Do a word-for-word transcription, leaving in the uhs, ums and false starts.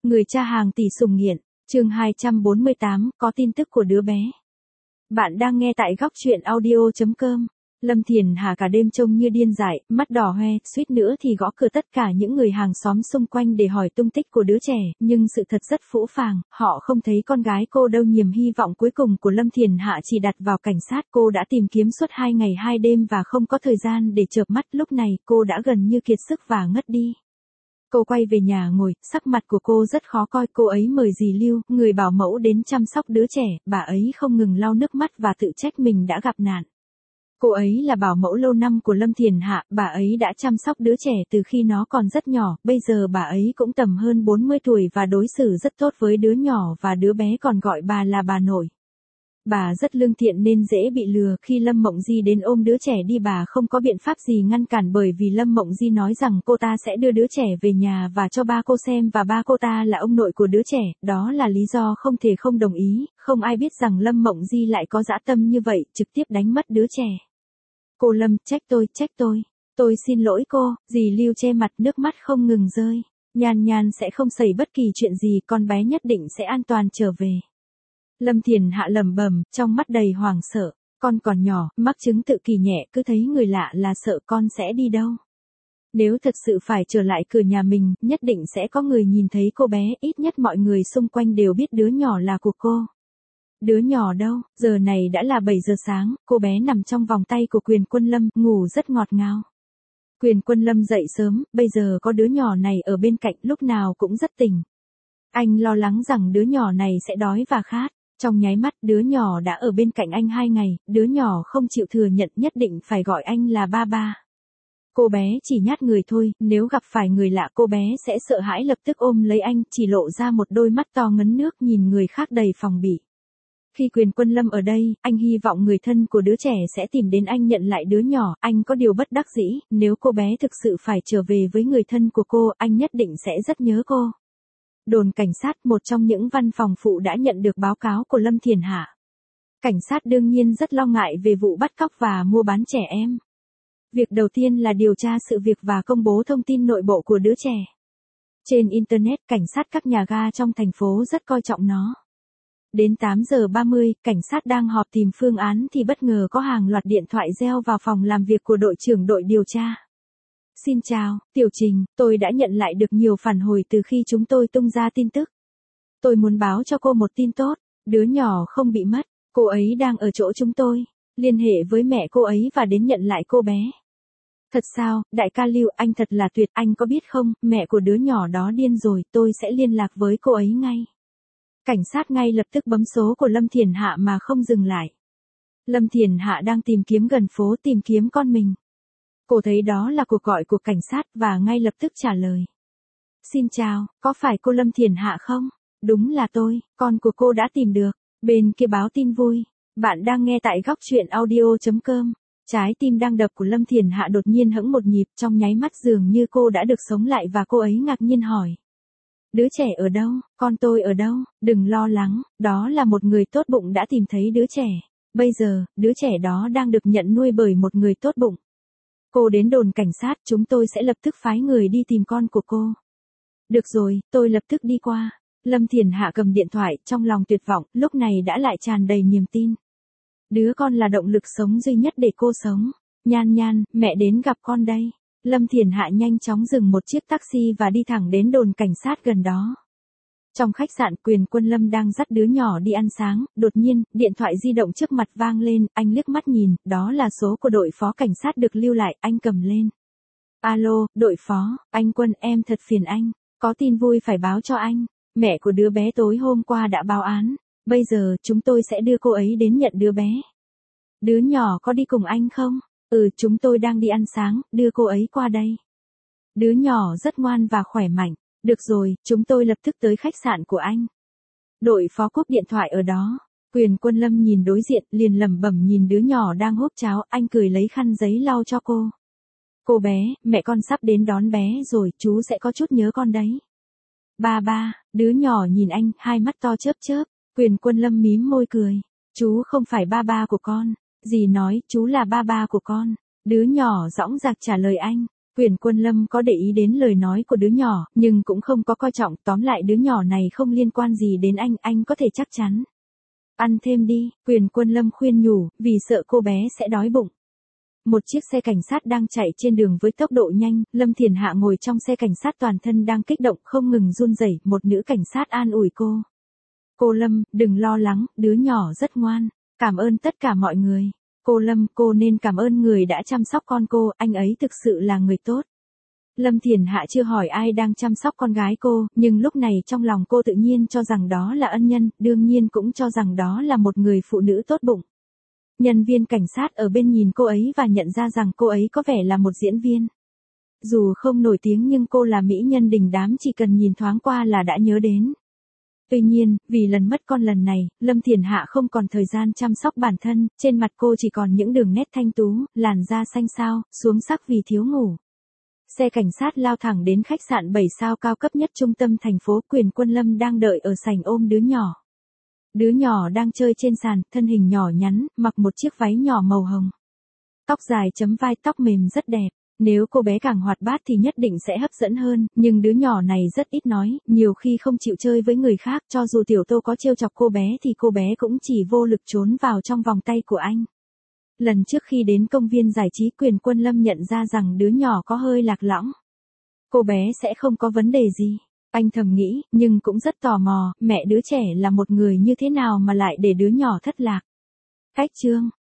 Người cha hàng tỷ sủng nghiện, chương hai trăm bốn mươi tám, có tin tức của đứa bé. Bạn đang nghe tại góc truyện audio.com. Lâm Thiền Hà cả đêm trông như điên dại, mắt đỏ hoe, suýt nữa thì gõ cửa tất cả những người hàng xóm xung quanh để hỏi tung tích của đứa trẻ, nhưng sự thật rất phũ phàng, họ không thấy con gái cô đâu. Niềm hy vọng cuối cùng của Lâm Thiền Hạ chỉ đặt vào cảnh sát. Cô đã tìm kiếm suốt hai ngày hai đêm và không có thời gian để chợp mắt. Lúc này cô đã gần như kiệt sức và ngất đi. Cô quay về nhà ngồi, sắc mặt của cô rất khó coi. Cô ấy mời dì Lưu, người bảo mẫu đến chăm sóc đứa trẻ. Bà ấy không ngừng lau nước mắt và tự trách mình đã gặp nạn. Cô ấy là bảo mẫu lâu năm của Lâm Thiền Hạ, bà ấy đã chăm sóc đứa trẻ từ khi nó còn rất nhỏ, bây giờ bà ấy cũng tầm hơn bốn mươi tuổi và đối xử rất tốt với đứa nhỏ và đứa bé còn gọi bà là bà nội. Bà rất lương thiện nên dễ bị lừa. Khi Lâm Mộng Di đến ôm đứa trẻ đi, bà không có biện pháp gì ngăn cản, bởi vì Lâm Mộng Di nói rằng cô ta sẽ đưa đứa trẻ về nhà và cho ba cô xem, và ba cô ta là ông nội của đứa trẻ, đó là lý do không thể không đồng ý. Không ai biết rằng Lâm Mộng Di lại có dã tâm như vậy, trực tiếp đánh mất đứa trẻ. Cô Lâm, trách tôi, trách tôi. Tôi xin lỗi cô. Dì Lưu che mặt, nước mắt không ngừng rơi. Nhan Nhan sẽ không xảy bất kỳ chuyện gì, con bé nhất định sẽ an toàn trở về. Lâm Thiền Hạ lẩm bẩm, trong mắt đầy hoảng sợ. Con còn nhỏ, mắc chứng tự kỷ nhẹ, cứ thấy người lạ là sợ. Con sẽ đi đâu? Nếu thật sự phải trở lại cửa nhà mình, nhất định sẽ có người nhìn thấy cô bé, ít nhất mọi người xung quanh đều biết đứa nhỏ là của cô. Đứa nhỏ đâu? Giờ này đã là bảy giờ sáng, cô bé nằm trong vòng tay của Quyền Quân Lâm, ngủ rất ngọt ngào. Quyền Quân Lâm dậy sớm, bây giờ có đứa nhỏ này ở bên cạnh, lúc nào cũng rất tỉnh. Anh lo lắng rằng đứa nhỏ này sẽ đói và khát. Trong nháy mắt, đứa nhỏ đã ở bên cạnh anh hai ngày, đứa nhỏ không chịu thừa nhận, nhất định phải gọi anh là ba ba. Cô bé chỉ nhát người thôi, nếu gặp phải người lạ cô bé sẽ sợ hãi lập tức ôm lấy anh, chỉ lộ ra một đôi mắt to ngấn nước nhìn người khác đầy phòng bị. Khi Quyền Quân Lâm ở đây, anh hy vọng người thân của đứa trẻ sẽ tìm đến anh nhận lại đứa nhỏ. Anh có điều bất đắc dĩ, nếu cô bé thực sự phải trở về với người thân của cô, anh nhất định sẽ rất nhớ cô. Đồn cảnh sát, một trong những văn phòng phụ đã nhận được báo cáo của Lâm Thiền Hạ. Cảnh sát đương nhiên rất lo ngại về vụ bắt cóc và mua bán trẻ em. Việc đầu tiên là điều tra sự việc và công bố thông tin nội bộ của đứa trẻ. Trên Internet, cảnh sát các nhà ga trong thành phố rất coi trọng nó. Đến tám giờ ba mươi, cảnh sát đang họp tìm phương án thì bất ngờ có hàng loạt điện thoại reo vào phòng làm việc của đội trưởng đội điều tra. Xin chào, Tiểu Trình, tôi đã nhận lại được nhiều phản hồi từ khi chúng tôi tung ra tin tức. Tôi muốn báo cho cô một tin tốt, đứa nhỏ không bị mất, cô ấy đang ở chỗ chúng tôi. Liên hệ với mẹ cô ấy và đến nhận lại cô bé. Thật sao, đại ca Lưu, anh thật là tuyệt, anh có biết không, mẹ của đứa nhỏ đó điên rồi, tôi sẽ liên lạc với cô ấy ngay. Cảnh sát ngay lập tức bấm số của Lâm Thiền Hạ mà không dừng lại. Lâm Thiền Hạ đang tìm kiếm gần phố tìm kiếm con mình. Cô thấy đó là cuộc gọi của cảnh sát và ngay lập tức trả lời. Xin chào, có phải cô Lâm Thiền Hạ không? Đúng là tôi, con của cô đã tìm được. Bên kia báo tin vui. Bạn đang nghe tại góc truyện audio.com. Trái tim đang đập của Lâm Thiền Hạ đột nhiên hững một nhịp, trong nháy mắt dường như cô đã được sống lại và cô ấy ngạc nhiên hỏi. Đứa trẻ ở đâu? Con tôi ở đâu? Đừng lo lắng, đó là một người tốt bụng đã tìm thấy đứa trẻ. Bây giờ, đứa trẻ đó đang được nhận nuôi bởi một người tốt bụng. Cô đến đồn cảnh sát, chúng tôi sẽ lập tức phái người đi tìm con của cô. Được rồi, tôi lập tức đi qua. Lâm Thiền Hạ cầm điện thoại, trong lòng tuyệt vọng, lúc này đã lại tràn đầy niềm tin. Đứa con là động lực sống duy nhất để cô sống. Nhan Nhan, mẹ đến gặp con đây. Lâm Thiền Hạ nhanh chóng dừng một chiếc taxi và đi thẳng đến đồn cảnh sát gần đó. Trong khách sạn, Quyền Quân Lâm đang dắt đứa nhỏ đi ăn sáng, đột nhiên, điện thoại di động trước mặt vang lên, anh liếc mắt nhìn, đó là số của đội phó cảnh sát được lưu lại, anh cầm lên. Alo, đội phó, anh Quân, em thật phiền anh, có tin vui phải báo cho anh, mẹ của đứa bé tối hôm qua đã báo án, bây giờ chúng tôi sẽ đưa cô ấy đến nhận đứa bé. Đứa nhỏ có đi cùng anh không? Ừ, chúng tôi đang đi ăn sáng, đưa cô ấy qua đây. Đứa nhỏ rất ngoan và khỏe mạnh. Được rồi, chúng tôi lập tức tới khách sạn của anh. Đội phó cúp điện thoại ở đó. Quyền Quân Lâm nhìn đối diện, liền lẩm bẩm nhìn đứa nhỏ đang húp cháo, anh cười lấy khăn giấy lau cho cô. Cô bé, mẹ con sắp đến đón bé rồi, chú sẽ có chút nhớ con đấy. Ba ba, đứa nhỏ nhìn anh, hai mắt to chớp chớp. Quyền Quân Lâm mím môi cười. Chú không phải ba ba của con. Dì nói, chú là ba ba của con. Đứa nhỏ dõng dạc trả lời anh. Quyền Quân Lâm có để ý đến lời nói của đứa nhỏ, nhưng cũng không có coi trọng, tóm lại đứa nhỏ này không liên quan gì đến anh, anh có thể chắc chắn. Ăn thêm đi, Quyền Quân Lâm khuyên nhủ, vì sợ cô bé sẽ đói bụng. Một chiếc xe cảnh sát đang chạy trên đường với tốc độ nhanh, Lâm Thiền Hạ ngồi trong xe cảnh sát toàn thân đang kích động không ngừng run rẩy, một nữ cảnh sát an ủi cô. Cô Lâm, đừng lo lắng, đứa nhỏ rất ngoan, cảm ơn tất cả mọi người. Cô Lâm, cô nên cảm ơn người đã chăm sóc con cô, anh ấy thực sự là người tốt. Lâm Thiền Hạ chưa hỏi ai đang chăm sóc con gái cô, nhưng lúc này trong lòng cô tự nhiên cho rằng đó là ân nhân, đương nhiên cũng cho rằng đó là một người phụ nữ tốt bụng. Nhân viên cảnh sát ở bên nhìn cô ấy và nhận ra rằng cô ấy có vẻ là một diễn viên. Dù không nổi tiếng nhưng cô là mỹ nhân đình đám, chỉ cần nhìn thoáng qua là đã nhớ đến. Tuy nhiên, vì lần mất con lần này, Lâm Thiền Hạ không còn thời gian chăm sóc bản thân, trên mặt cô chỉ còn những đường nét thanh tú, làn da xanh xao, xuống sắc vì thiếu ngủ. Xe cảnh sát lao thẳng đến khách sạn bảy sao cao cấp nhất trung tâm thành phố. Quyền Quân Lâm đang đợi ở sảnh ôm đứa nhỏ. Đứa nhỏ đang chơi trên sàn, thân hình nhỏ nhắn, mặc một chiếc váy nhỏ màu hồng. Tóc dài chấm vai, tóc mềm rất đẹp. Nếu cô bé càng hoạt bát thì nhất định sẽ hấp dẫn hơn, nhưng đứa nhỏ này rất ít nói, nhiều khi không chịu chơi với người khác, cho dù Tiểu Tô có trêu chọc cô bé thì cô bé cũng chỉ vô lực trốn vào trong vòng tay của anh. Lần trước khi đến công viên giải trí, Quyền Quân Lâm nhận ra rằng đứa nhỏ có hơi lạc lõng. Cô bé sẽ không có vấn đề gì. Anh thầm nghĩ, nhưng cũng rất tò mò, mẹ đứa trẻ là một người như thế nào mà lại để đứa nhỏ thất lạc. Cách chương